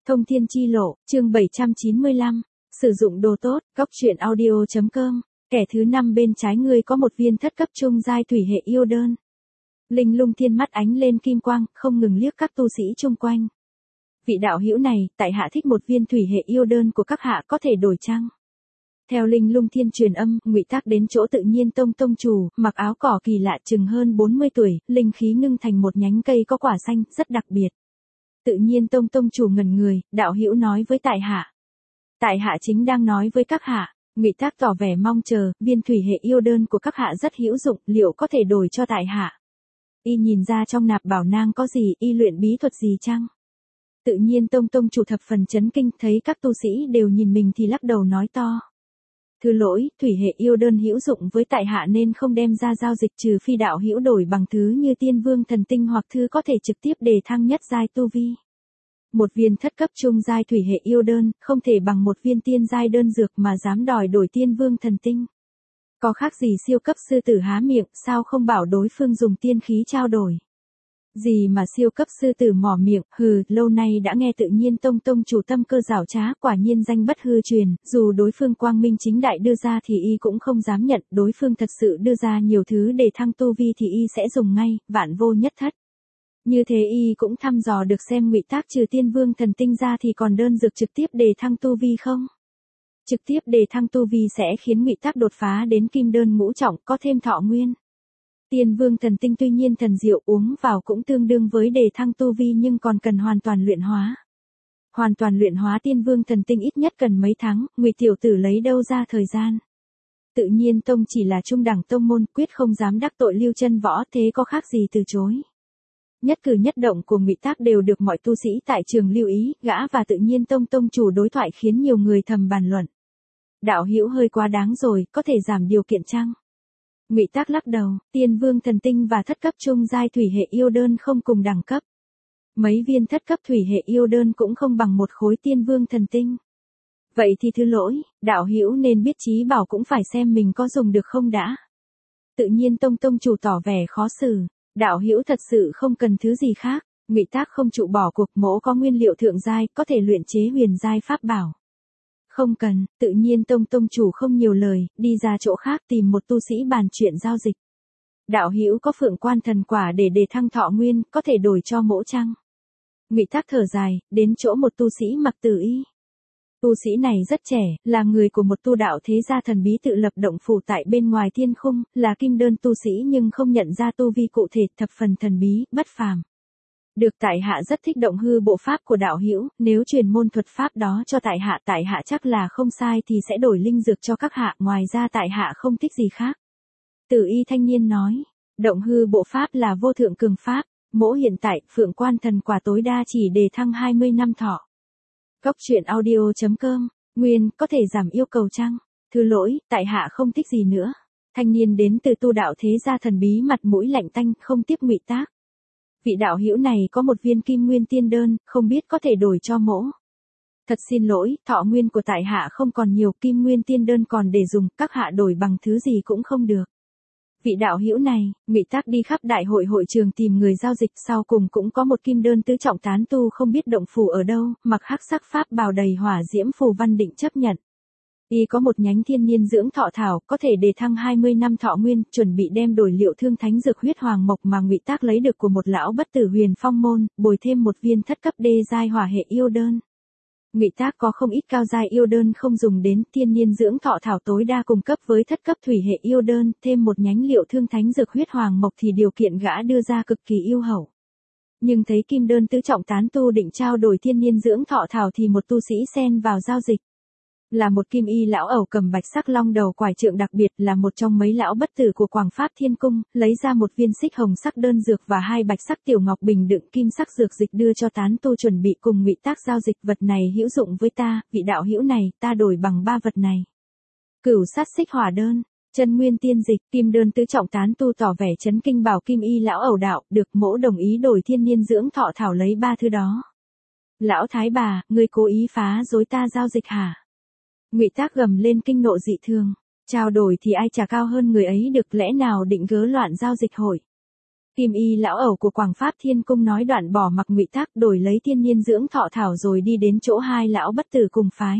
Thông thiên chi lộ, chương 795, sử dụng đồ tốt, góc truyện audio.com, kẻ thứ 5 bên trái ngươi có một viên thất cấp trung giai thủy hệ yêu đơn. Linh lung thiên mắt ánh lên kim quang, không ngừng liếc các tu sĩ chung quanh. Vị đạo hữu này, tại hạ thích một viên thủy hệ yêu đơn của các hạ có thể đổi chăng? Theo linh lung thiên truyền âm, Ngụy Tác đến chỗ Tự Nhiên Tông tông chủ, mặc áo cỏ kỳ lạ chừng hơn 40 tuổi, linh khí ngưng thành một nhánh cây có quả xanh, rất đặc biệt. Tự Nhiên Tông tông chủ ngẩn người, đạo hữu nói với tại hạ. Tại hạ chính đang nói với các hạ. Ngụy Tác tỏ vẻ mong chờ, viên thủy hệ yêu đơn của các hạ rất hữu dụng, liệu có thể đổi cho tại hạ? Y nhìn ra trong nạp bảo nang có gì, y luyện bí thuật gì chăng? Tự Nhiên Tông tông chủ thập phần chấn kinh, thấy các tu sĩ đều nhìn mình thì lắc đầu nói to. Thứ lỗi, thủy hệ yêu đơn hữu dụng với tại hạ nên không đem ra giao dịch, trừ phi đạo hữu đổi bằng thứ như tiên vương thần tinh hoặc thứ có thể trực tiếp đề thăng nhất giai tu vi. Một viên thất cấp trung giai thủy hệ yêu đơn, không thể bằng một viên tiên giai đơn dược mà dám đòi đổi tiên vương thần tinh. Có khác gì siêu cấp sư tử há miệng, sao không bảo đối phương dùng tiên khí trao đổi. Gì mà siêu cấp sư tử mỏ miệng, lâu nay đã nghe Tự Nhiên Tông tông chủ tâm cơ giảo trá, quả nhiên danh bất hư truyền, dù đối phương quang minh chính đại đưa ra thì y cũng không dám nhận, đối phương thật sự đưa ra nhiều thứ để thăng tu vi thì y sẽ dùng ngay, vạn vô nhất thất. Như thế y cũng thăm dò được xem Ngụy Tác trừ tiên vương thần tinh ra thì còn đơn dược trực tiếp để thăng tu vi không? Trực tiếp để thăng tu vi sẽ khiến Ngụy Tác đột phá đến kim đơn ngũ trọng, có thêm thọ nguyên. Tiên vương thần tinh tuy nhiên thần diệu, uống vào cũng tương đương với đề thăng tu vi nhưng còn cần hoàn toàn luyện hóa. Hoàn toàn luyện hóa tiên vương thần tinh ít nhất cần mấy tháng, Ngụy tiểu tử lấy đâu ra thời gian. Tự Nhiên Tông chỉ là trung đẳng tông môn, quyết không dám đắc tội Lưu Chân Võ, thế có khác gì từ chối. Nhất cử nhất động của Ngụy Tác đều được mọi tu sĩ tại trường lưu ý, gã và Tự Nhiên Tông tông chủ đối thoại khiến nhiều người thầm bàn luận. Đạo hữu hơi quá đáng rồi, có thể giảm điều kiện chăng? Ngụy Tác lắc đầu, tiên vương thần tinh và thất cấp trung giai thủy hệ yêu đơn không cùng đẳng cấp. Mấy viên thất cấp thủy hệ yêu đơn cũng không bằng một khối tiên vương thần tinh. Vậy thì thứ lỗi, đạo hữu nên biết chí bảo cũng phải xem mình có dùng được không đã. Tự Nhiên Tông tông chủ tỏ vẻ khó xử, đạo hữu thật sự không cần thứ gì khác. Ngụy Tác không trụ bỏ cuộc, mỗ có nguyên liệu thượng giai, có thể luyện chế huyền giai pháp bảo. Không cần, Tự Nhiên Tông tông chủ không nhiều lời, đi ra chỗ khác tìm một tu sĩ bàn chuyện giao dịch. Đạo hữu có phượng quan thần quả để đề thăng thọ nguyên, có thể đổi cho mỗ chăng? Ngụy Tác thở dài, đến chỗ một tu sĩ mặc tử y. Tu sĩ này rất trẻ, là người của một tu đạo thế gia thần bí tự lập động phủ tại bên ngoài thiên khung, là kim đơn tu sĩ nhưng không nhận ra tu vi cụ thể, thập phần thần bí, bất phàm. Được tại hạ rất thích động hư bộ pháp của đạo hữu, nếu truyền môn thuật pháp đó cho tại hạ chắc là không sai thì sẽ đổi linh dược cho các hạ, ngoài ra tại hạ không thích gì khác. Tử y thanh niên nói, động hư bộ pháp là vô thượng cường pháp, mỗ hiện tại phượng quan thần quả tối đa chỉ đề thăng 20 năm thọ. Góc truyện audio.com, nguyên, có thể giảm yêu cầu chăng? Thứ lỗi, tại hạ không thích gì nữa. Thanh niên đến từ tu đạo thế gia thần bí mặt mũi lạnh tanh, không tiếp Ngụy Tác. Vị đạo hữu này có một viên kim nguyên tiên đơn, không biết có thể đổi cho mỗ. Thật xin lỗi, thọ nguyên của tại hạ không còn nhiều, kim nguyên tiên đơn còn để dùng, các hạ đổi bằng thứ gì cũng không được. Vị đạo hữu này, Ngụy Tác đi khắp đại hội hội trường tìm người giao dịch, sau cùng cũng có một kim đơn tứ trọng tán tu không biết động phủ ở đâu, mặc hắc sắc pháp bào đầy hỏa diễm phù văn định chấp nhận. Y có một nhánh thiên niên dưỡng thọ thảo, có thể đề thăng 20 năm thọ nguyên, chuẩn bị đem đổi liệu thương thánh dược huyết hoàng mộc mà Ngụy Tác lấy được của một lão bất tử Huyền Phong môn, bồi thêm một viên thất cấp đê giai hỏa hệ yêu đơn. Ngụy Tác có không ít cao giai yêu đơn không dùng đến, thiên niên dưỡng thọ thảo tối đa cung cấp với thất cấp thủy hệ yêu đơn, thêm một nhánh liệu thương thánh dược huyết hoàng mộc thì điều kiện gã đưa ra cực kỳ yêu hậu. Nhưng thấy kim đơn tứ trọng tán tu định trao đổi thiên niên dưỡng thọ thảo thì một tu sĩ xen vào giao dịch. Là một kim y lão ẩu cầm bạch sắc long đầu quải trượng, đặc biệt là một trong mấy lão bất tử của Quảng Pháp Thiên Cung, lấy ra một viên xích hồng sắc đơn dược và hai bạch sắc tiểu ngọc bình đựng kim sắc dược dịch đưa cho tán tu chuẩn bị cùng Ngụy Tác giao dịch. Vật này hữu dụng với ta, vị đạo hữu này, ta đổi bằng 3 vật này. Cửu sát xích hỏa đơn, chân nguyên tiên dịch, kim đơn tứ trọng tán tu tỏ vẻ chấn kinh bảo kim y lão ẩu đạo, được mỗ đồng ý đổi thiên niên dưỡng thọ thảo lấy 3 thứ đó. Lão thái bà, ngươi cố ý phá dối ta giao dịch hả? Ngụy Tác gầm lên kinh nộ dị thường, trao đổi thì ai trả cao hơn người ấy được, lẽ nào định gớ loạn giao dịch hội. Kim y lão ẩu của Quảng Pháp Thiên Cung nói đoạn bỏ mặc Ngụy Tác đổi lấy thiên nhiên dưỡng thọ thảo rồi đi đến chỗ hai lão bất tử cùng phái.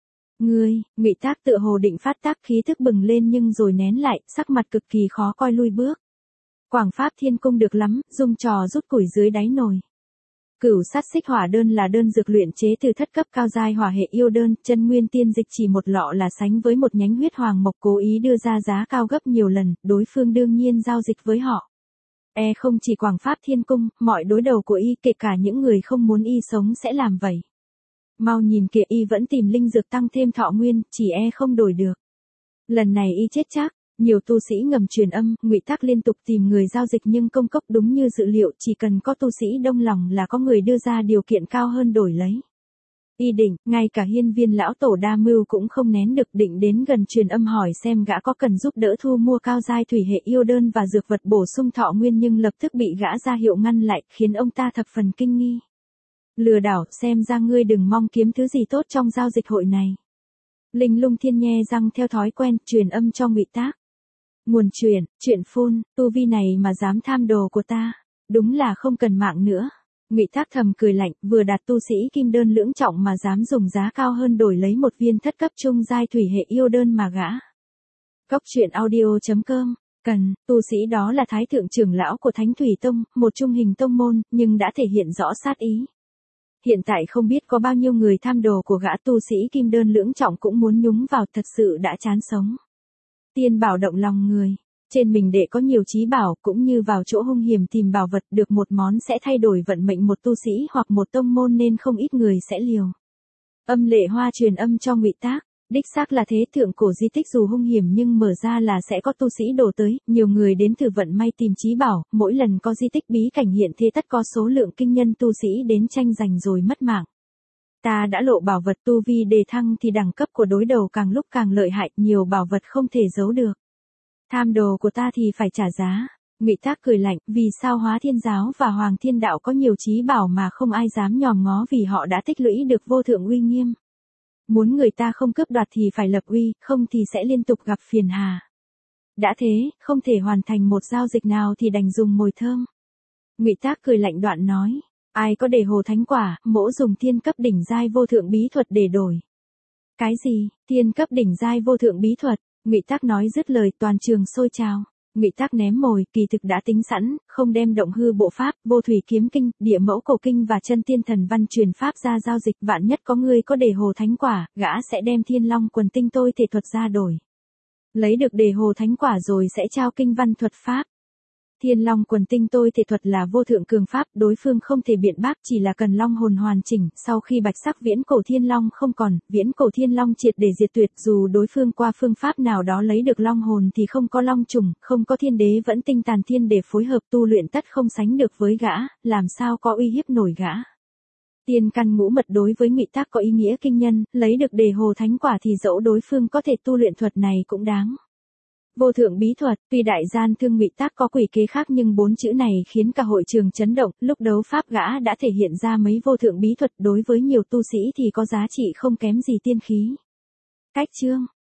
Ngụy Tác tựa hồ định phát tác khí thức bừng lên nhưng rồi nén lại, sắc mặt cực kỳ khó coi lui bước. Quảng Pháp Thiên Cung được lắm, dung trò rút củi dưới đáy nồi. Cửu sát xích hỏa đơn là đơn dược luyện chế từ thất cấp cao giai hỏa hệ yêu đơn, chân nguyên tiên dịch chỉ một lọ là sánh với một nhánh huyết hoàng mộc, cố ý đưa ra giá cao gấp nhiều lần, đối phương đương nhiên giao dịch với họ. Không chỉ Quảng Pháp Thiên Cung, mọi đối đầu của y kể cả những người không muốn y sống sẽ làm vậy. Mau nhìn kìa, y vẫn tìm linh dược tăng thêm thọ nguyên, chỉ không đổi được. Lần này y chết chắc. Nhiều tu sĩ ngầm truyền âm, Ngụy Tác liên tục tìm người giao dịch nhưng công cốc đúng như dự liệu, chỉ cần có tu sĩ đông lòng là có người đưa ra điều kiện cao hơn đổi lấy. Y định, ngay cả hiên viên lão tổ đa mưu cũng không nén được, định đến gần truyền âm hỏi xem gã có cần giúp đỡ thu mua cao giai thủy hệ yêu đơn và dược vật bổ sung thọ nguyên, nhưng lập tức bị gã ra hiệu ngăn lại, khiến ông ta thập phần kinh nghi. Lừa đảo, xem ra ngươi đừng mong kiếm thứ gì tốt trong giao dịch hội này. Linh Lung Thiên nhe răng theo thói quen, truyền âm cho Ngụy Tác. Nguồn chuyện phun, tu vi này mà dám tham đồ của ta, đúng là không cần mạng nữa. Ngụy Tác thầm cười lạnh, vừa đạt tu sĩ kim đơn lưỡng trọng mà dám dùng giá cao hơn đổi lấy một viên thất cấp trung giai thủy hệ yêu đơn mà gã. Cốc truyện audio.com, tu sĩ đó là Thái thượng trưởng lão của Thánh Thủy Tông, một trung hình tông môn, nhưng đã thể hiện rõ sát ý. Hiện tại không biết có bao nhiêu người tham đồ của gã tu sĩ kim đơn lưỡng trọng cũng muốn nhúng vào, thật sự đã chán sống. Tiên bảo động lòng người, trên mình để có nhiều trí bảo, cũng như vào chỗ hung hiểm tìm bảo vật, được một món sẽ thay đổi vận mệnh một tu sĩ hoặc một tông môn nên không ít người sẽ liều. Âm Lệ Hoa truyền âm cho Ngụy Tác, đích xác là thế, thượng cổ di tích dù hung hiểm nhưng mở ra là sẽ có tu sĩ đổ tới, nhiều người đến thử vận may tìm trí bảo, mỗi lần có di tích bí cảnh hiện thế tất có số lượng kinh nhân tu sĩ đến tranh giành rồi mất mạng. Ta đã lộ bảo vật, tu vi đề thăng thì đẳng cấp của đối đầu càng lúc càng lợi hại, nhiều bảo vật không thể giấu được. Tham đồ của ta thì phải trả giá. Ngụy Tác cười lạnh, vì sao Hóa Thiên Giáo và Hoàng Thiên Đạo có nhiều trí bảo mà không ai dám nhòm ngó, vì họ đã tích lũy được vô thượng uy nghiêm. Muốn người ta không cướp đoạt thì phải lập uy, không thì sẽ liên tục gặp phiền hà. Đã thế, không thể hoàn thành một giao dịch nào thì đành dùng mồi thơm. Ngụy Tác cười lạnh đoạn nói. Ai có để hồ thánh quả, mỗ dùng thiên cấp đỉnh giai vô thượng bí thuật để đổi. Cái gì, thiên cấp đỉnh giai vô thượng bí thuật? Ngụy Tác nói dứt lời toàn trường sôi trào. Ngụy Tác ném mồi, kỳ thực đã tính sẵn, không đem động hư bộ pháp, vô thủy kiếm kinh, địa mẫu cổ kinh và chân tiên thần văn truyền pháp ra giao dịch, vạn nhất có người có để hồ thánh quả, gã sẽ đem thiên long quần tinh tôi thể thuật ra đổi. Lấy được đề hồ thánh quả rồi sẽ trao kinh văn thuật pháp. Thiên long quần tinh tôi thể thuật là vô thượng cường pháp, đối phương không thể biện bác, chỉ là cần long hồn hoàn chỉnh, sau khi bạch sắc viễn cổ thiên long không còn, viễn cổ thiên long triệt để diệt tuyệt, dù đối phương qua phương pháp nào đó lấy được long hồn thì không có long trùng, không có thiên đế vẫn tinh tàn thiên để phối hợp tu luyện tất không sánh được với gã, làm sao có uy hiếp nổi gã. Tiên căn ngũ mật đối với Ngụy Tác có ý nghĩa kinh nhân, lấy được đề hồ thánh quả thì dẫu đối phương có thể tu luyện thuật này cũng đáng. Vô thượng bí thuật, tuy đại gian thương Ngụy Tác có quỷ kế khác nhưng 4 chữ này khiến cả hội trường chấn động, lúc đấu pháp gã đã thể hiện ra mấy vô thượng bí thuật, đối với nhiều tu sĩ thì có giá trị không kém gì tiên khí. Cách chương